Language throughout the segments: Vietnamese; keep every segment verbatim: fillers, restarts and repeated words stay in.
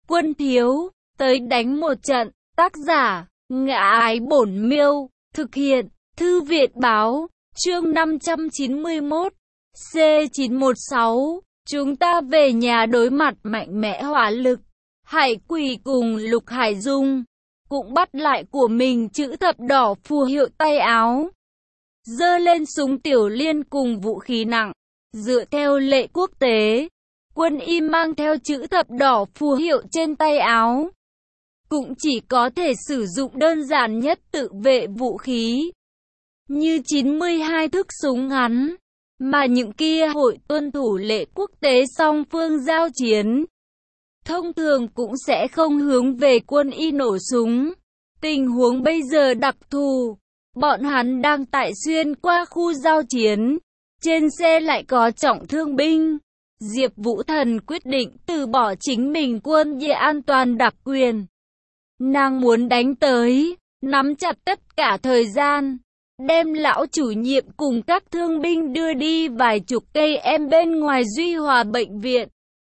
Quân thiếu, tới đánh một trận. Tác giả, Ngã Ái Bổn Miêu. Thực hiện, Thư viện Báo. Chương năm trăm chín mươi mốt. C chín một sáu. Chúng ta về nhà đối mặt mạnh mẽ hỏa lực. Hải Quỳ cùng Lục Hải Dung cũng bắt lại của mình chữ thập đỏ phù hiệu tay áo. Giơ lên súng tiểu liên cùng vũ khí nặng. Dựa theo lệ quốc tế, quân y mang theo chữ thập đỏ phù hiệu trên tay áo cũng chỉ có thể sử dụng đơn giản nhất tự vệ vũ khí, như chín mươi hai thức súng ngắn, mà những kia hội tuân thủ lệ quốc tế song phương giao chiến thông thường cũng sẽ không hướng về quân y nổ súng. Tình huống bây giờ đặc thù, bọn hắn đang tại xuyên qua khu giao chiến, trên xe lại có trọng thương binh. Diệp Vũ Thần quyết định từ bỏ chính mình quân về an toàn đặc quyền. Nàng muốn đánh tới, nắm chặt tất cả thời gian, đem lão chủ nhiệm cùng các thương binh đưa đi vài chục cây em bên ngoài Duy Hòa bệnh viện.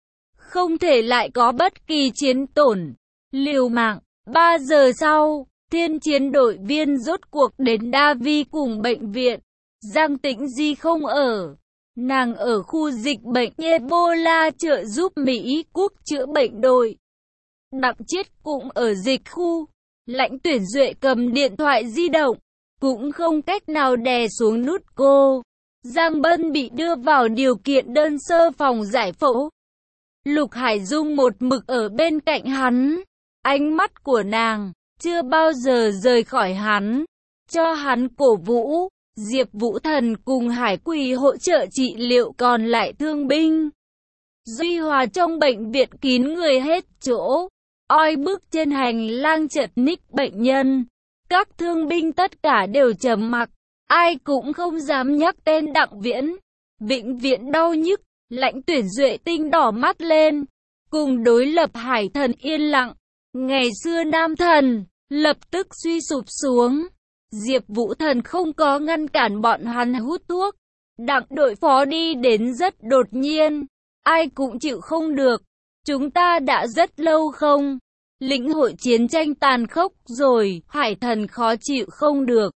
Không thể lại có bất kỳ chiến tổn, liều mạng. Ba giờ sau, thiên chiến đội viên rốt cuộc đến Đa Vi cùng bệnh viện. Giang Tĩnh Di không ở. Nàng ở khu dịch bệnh Ebola trợ giúp Mỹ Quốc chữa bệnh đội. Đặng Chiết cũng ở dịch khu. Lãnh Tuyển Duệ cầm điện thoại di động, cũng không cách nào đè xuống nút cô. Giang Bân bị đưa vào điều kiện đơn sơ phòng giải phẫu. Lục Hải Dung một mực ở bên cạnh hắn. Ánh mắt của nàng chưa bao giờ rời khỏi hắn, cho hắn cổ vũ. Diệp Vũ Thần cùng Hải Quỳ hỗ trợ trị liệu còn lại thương binh. Duy Hòa trong bệnh viện kín người hết chỗ, oi bức trên hành lang chật ních bệnh nhân. Các thương binh tất cả đều trầm mặc, ai cũng không dám nhắc tên Đặng Viễn. Vĩnh viễn đau nhức. Lãnh Tuyển Duệ tinh đỏ mắt lên, cùng đối lập Hải Thần yên lặng. Ngày xưa nam thần lập tức suy sụp xuống. Diệp Vũ Thần không có ngăn cản bọn hắn hút thuốc. Đặng đội phó đi đến rất đột nhiên, ai cũng chịu không được. Chúng ta đã rất lâu không lĩnh hội chiến tranh tàn khốc rồi. Hải Thần khó chịu không được.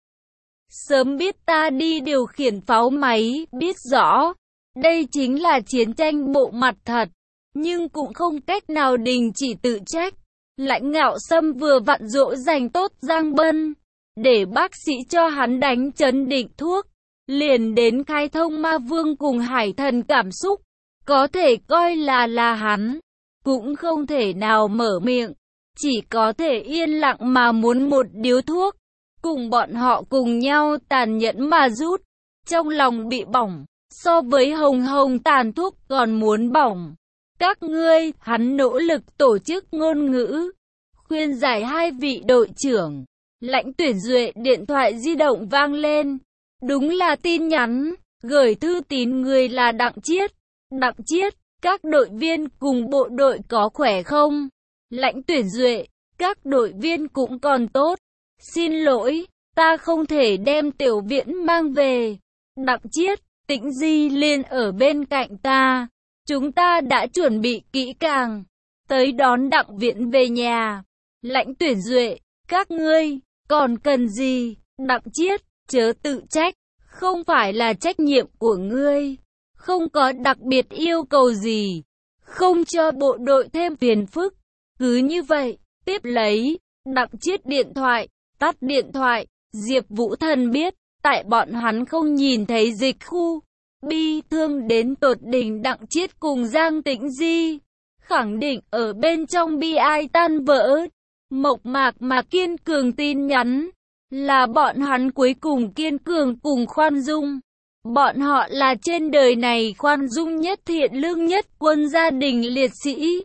Sớm biết ta đi điều khiển pháo máy, biết rõ đây chính là chiến tranh bộ mặt thật, nhưng cũng không cách nào đình chỉ tự trách. Lãnh Ngạo Sâm vừa vặn dỗ dành tốt Giang Bân, để bác sĩ cho hắn đánh chấn định thuốc, liền đến khai thông Ma Vương cùng Hải Thần cảm xúc, có thể coi là là hắn, cũng không thể nào mở miệng, chỉ có thể yên lặng mà muốn một điếu thuốc, cùng bọn họ cùng nhau tàn nhẫn mà rút, trong lòng bị bỏng, so với hồng hồng tàn thuốc còn muốn bỏng. Các ngươi, hắn nỗ lực tổ chức ngôn ngữ, khuyên giải hai vị đội trưởng. Lãnh Tuyển Duệ điện thoại di động vang lên. Đúng là tin nhắn, gửi thư tín người là Đặng Chiết. Đặng Chiết, các đội viên cùng bộ đội có khỏe không? Lãnh Tuyển Duệ, các đội viên cũng còn tốt. Xin lỗi, ta không thể đem Tiểu Viễn mang về. Đặng Chiết, Tĩnh Di Liên ở bên cạnh ta. Chúng ta đã chuẩn bị kỹ càng, tới đón Đặng Viễn về nhà. Lãnh Tuyển Duệ, các ngươi còn cần gì? Đặng Chiết, chớ tự trách, không phải là trách nhiệm của ngươi, không có đặc biệt yêu cầu gì, không cho bộ đội thêm phiền phức. Cứ như vậy, tiếp lấy. Đặng Chiết điện thoại, tắt điện thoại. Diệp Vũ Thần biết, tại bọn hắn không nhìn thấy dịch khu, bi thương đến tột đỉnh Đặng Chiết cùng Giang Tĩnh Di, khẳng định ở bên trong bi ai tan vỡ. Mộc mạc mà kiên cường tin nhắn, là bọn hắn cuối cùng kiên cường cùng khoan dung. Bọn họ là trên đời này khoan dung nhất, thiện lương nhất quân gia đình liệt sĩ.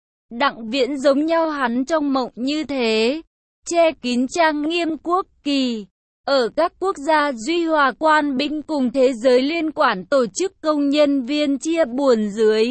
Đặng Viễn giống nhau hắn trong mộng như thế, che kín trang nghiêm quốc kỳ. Ở các quốc gia Duy Hòa quan binh cùng thế giới liên quản tổ chức công nhân viên chia buồn dưới.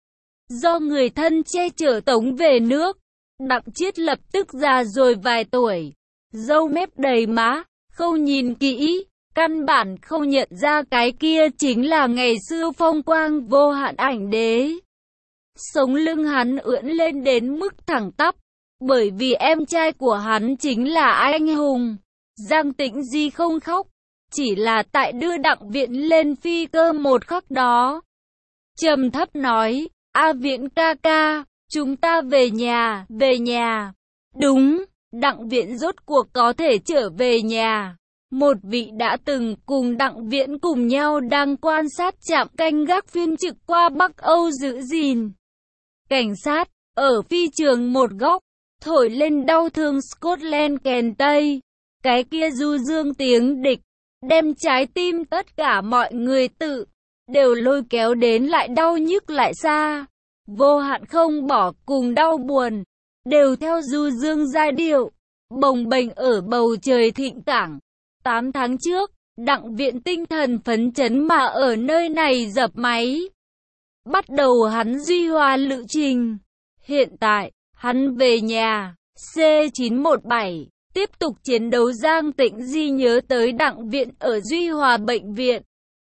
Do người thân che chở tống về nước. Đặng Chiết lập tức già rồi vài tuổi, râu mép đầy má, không nhìn kỹ, căn bản không nhận ra cái kia chính là ngày xưa phong quang vô hạn ảnh đế. sống lưng hắn ưỡn lên đến mức thẳng tắp, bởi vì em trai của hắn chính là anh hùng. Giang Tĩnh Di không khóc, chỉ là tại đưa Đặng Viễn lên phi cơ một khắc đó. Trầm thấp nói, A Viễn ca ca, chúng ta về nhà, về nhà. Đúng, Đặng Viễn rốt cuộc có thể trở về nhà. Một vị đã từng cùng Đặng Viễn cùng nhau đang quan sát trạm canh gác phiên trực qua Bắc Âu giữ gìn. Cảnh sát, ở phi trường một góc, thổi lên đau thương Scotland kèn Tây. Cái kia du dương tiếng địch, đem trái tim tất cả mọi người tự, đều lôi kéo đến lại đau nhức lại xa. Vô hạn không bỏ cùng đau buồn, đều theo du dương giai điệu, bồng bềnh ở bầu trời thịnh cảng. Tám tháng trước, Đặng Viễn tinh thần phấn chấn mà ở nơi này dập máy. Bắt đầu hắn duy hòa lữ trình. Hiện tại, hắn về nhà, C chín một bảy, tiếp tục chiến đấu. Giang Tĩnh Di nhớ tới Đặng Viễn ở Duy Hòa bệnh viện.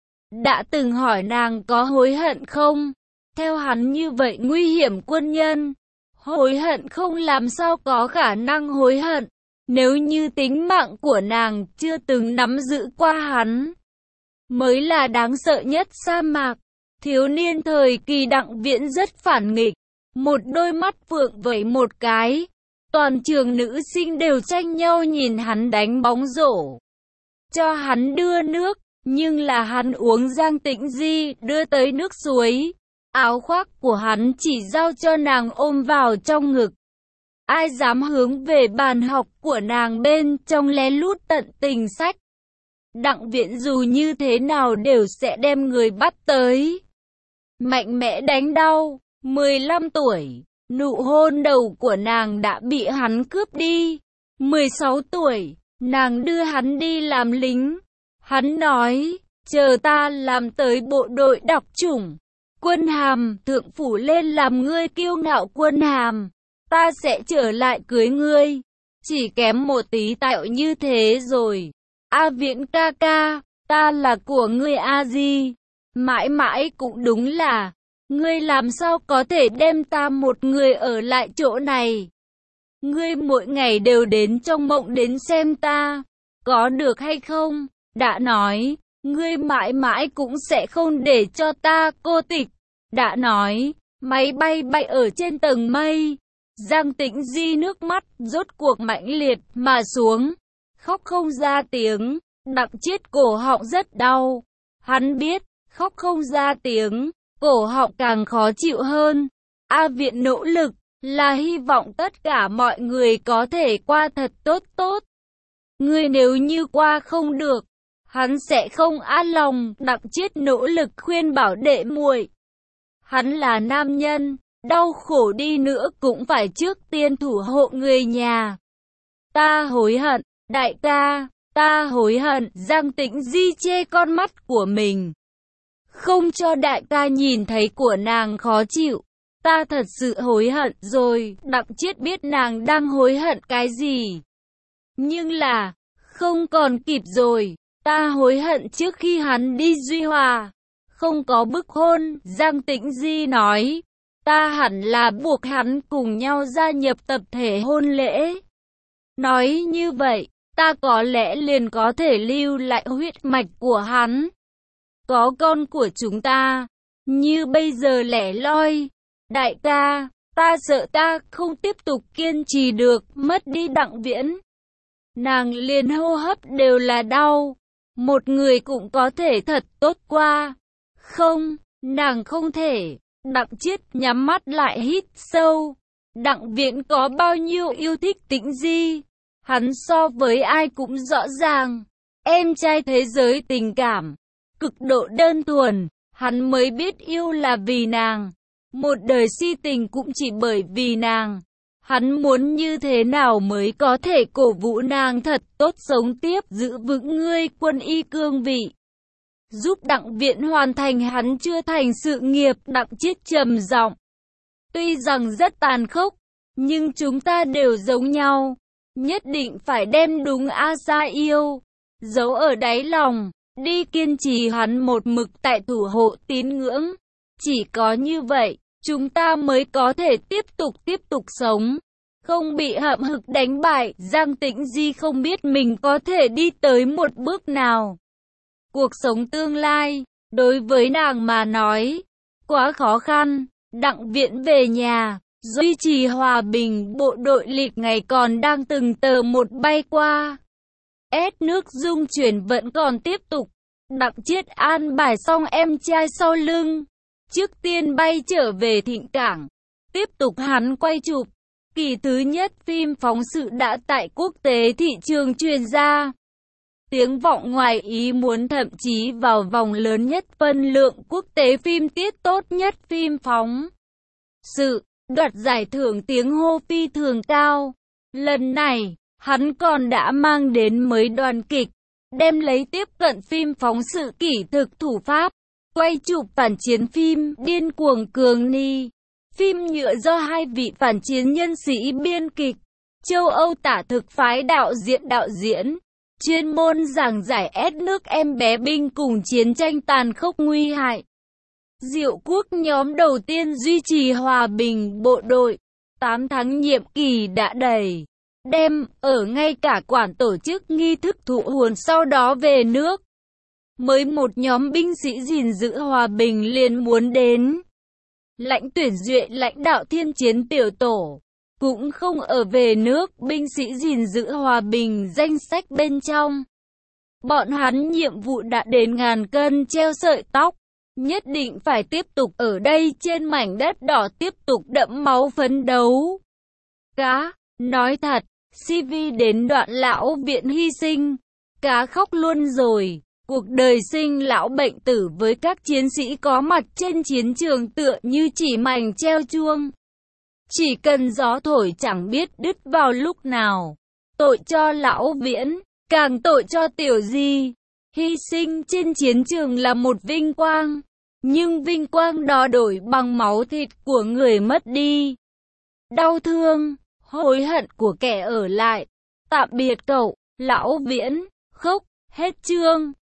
Đã từng hỏi nàng có hối hận không? Theo hắn như vậy nguy hiểm quân nhân, hối hận không, làm sao có khả năng hối hận, nếu như tính mạng của nàng chưa từng nắm giữ qua hắn. Mới là đáng sợ nhất. Sa mạc, thiếu niên thời kỳ Đặng Viễn rất phản nghịch, một đôi mắt phượng vẩy một cái, toàn trường nữ sinh đều tranh nhau nhìn hắn đánh bóng rổ. Cho hắn đưa nước, nhưng là hắn uống Giang Tĩnh Di đưa tới nước suối. Áo khoác của hắn chỉ giao cho nàng ôm vào trong ngực. Ai dám hướng về bàn học của nàng bên trong lén lút tận tình sách. Đặng Viễn dù như thế nào đều sẽ đem người bắt tới. Mạnh mẽ đánh đau. mười lăm tuổi, nụ hôn đầu của nàng đã bị hắn cướp đi. mười sáu tuổi, nàng đưa hắn đi làm lính. Hắn nói, chờ ta làm tới bộ đội đặc chủng, quân hàm thượng phủ lên làm ngươi kiêu ngạo quân hàm, ta sẽ trở lại cưới ngươi. Chỉ kém một tí tạo như thế rồi. A Viễn ca ca, ta là của ngươi A Di. Mãi mãi cũng đúng là, ngươi làm sao có thể đem ta một người ở lại chỗ này. Ngươi mỗi ngày đều đến trong mộng đến xem ta, có được hay không? Đã nói, ngươi mãi mãi cũng sẽ không để cho ta cô tịch. Đã nói, máy bay bay ở trên tầng mây. Giang Tĩnh Di nước mắt rốt cuộc mãnh liệt mà xuống, khóc không ra tiếng. Đặng Chiết cổ họng rất đau. Hắn biết, khóc không ra tiếng, cổ họng càng khó chịu hơn. A Viễn nỗ lực, là hy vọng tất cả mọi người có thể qua thật tốt tốt. Ngươi nếu như qua không được, hắn sẽ không an lòng. Đặng Chiết nỗ lực khuyên bảo đệ muội. Hắn là nam nhân, đau khổ đi nữa cũng phải trước tiên thủ hộ người nhà. Ta hối hận, đại ca, ta hối hận. Giang Tĩnh Di chê con mắt của mình, không cho đại ca nhìn thấy của nàng khó chịu. Ta thật sự hối hận rồi. Đặng Chiết biết nàng đang hối hận cái gì, nhưng là không còn kịp rồi. Ta hối hận trước khi hắn đi Duy Hòa không có bức hôn. Giang Tĩnh Di nói, ta hẳn là buộc hắn cùng nhau gia nhập tập thể hôn lễ. Nói như vậy, ta có lẽ liền có thể lưu lại huyết mạch của hắn. Có con của chúng ta, như bây giờ lẻ loi. Đại ca, ta sợ ta không tiếp tục kiên trì được, mất đi Đặng Viễn. Nàng liền hô hấp đều là đau. Một người cũng có thể thật tốt qua. Không, nàng không thể. Đặng Chiết nhắm mắt lại hít sâu. Đặng Viễn có bao nhiêu yêu thích Tĩnh Di, hắn so với ai cũng rõ ràng. Em trai thế giới tình cảm, cực độ đơn thuần, hắn mới biết yêu là vì nàng. Một đời si tình cũng chỉ bởi vì nàng. Hắn muốn như thế nào mới có thể cổ vũ nàng thật tốt sống tiếp, giữ vững ngươi quân y cương vị, giúp Đặng Viễn hoàn thành hắn chưa thành sự nghiệp. Đặng Chiết trầm giọng, tuy rằng rất tàn khốc, nhưng chúng ta đều giống nhau, nhất định phải đem đúng A Sa yêu giấu ở đáy lòng, đi kiên trì hắn một mực tại thủ hộ tín ngưỡng. Chỉ có như vậy, chúng ta mới có thể tiếp tục tiếp tục sống, không bị hậm hực đánh bại. Giang Tĩnh Di không biết mình có thể đi tới một bước nào. Cuộc sống tương lai, đối với nàng mà nói, quá khó khăn. Đặng Viễn về nhà, duy trì hòa bình. Bộ đội lịch ngày còn đang từng tờ một bay qua. Ép nước dung chuyển vẫn còn tiếp tục. Đặng Chiết an bài xong em trai sau lưng, trước tiên bay trở về Thịnh Cảng. Tiếp tục hắn quay chụp. Kỳ thứ nhất phim phóng sự đã tại quốc tế thị trường truyền ra. Tiếng vọng ngoài ý muốn, thậm chí vào vòng lớn nhất phân lượng quốc tế phim tiết tốt nhất phim phóng sự, đoạt giải thưởng tiếng hô phi thường cao. Lần này, hắn còn đã mang đến mới đoàn kịch, đem lấy tiếp cận phim phóng sự kỹ thực thủ pháp, quay chụp phản chiến phim Điên cuồng Cường Ni. Phim nhựa do hai vị phản chiến nhân sĩ biên kịch, châu Âu tả thực phái đạo diễn đạo diễn, chuyên môn giảng giải ép nước em bé binh cùng chiến tranh tàn khốc nguy hại. Diệu Quốc nhóm đầu tiên duy trì hòa bình. Bộ đội tám tháng nhiệm kỳ đã đầy, đem ở ngay cả quản tổ chức nghi thức thụ hồn, sau đó về nước. Mới một nhóm binh sĩ gìn giữ hòa bình liền muốn đến. Lãnh tuyển duyệt lãnh đạo thiên chiến tiểu tổ, cũng không ở về nước. Binh sĩ gìn giữ hòa bình danh sách bên trong. Bọn hắn nhiệm vụ đã đến ngàn cân treo sợi tóc. Nhất định phải tiếp tục ở đây trên mảnh đất đỏ, tiếp tục đẫm máu phấn đấu. Cá, nói thật, xê vê đến đoạn lão Viễn hy sinh, cá khóc luôn rồi. Cuộc đời sinh lão bệnh tử với các chiến sĩ có mặt trên chiến trường tựa như chỉ mảnh treo chuông. Chỉ cần gió thổi chẳng biết đứt vào lúc nào. Tội cho lão Viễn, càng tội cho Tiểu Di. Hy sinh trên chiến trường là một vinh quang, nhưng vinh quang đó đổi bằng máu thịt của người mất đi. Đau thương, hối hận của kẻ ở lại. Tạm biệt cậu, lão Viễn. Khóc, hết chương.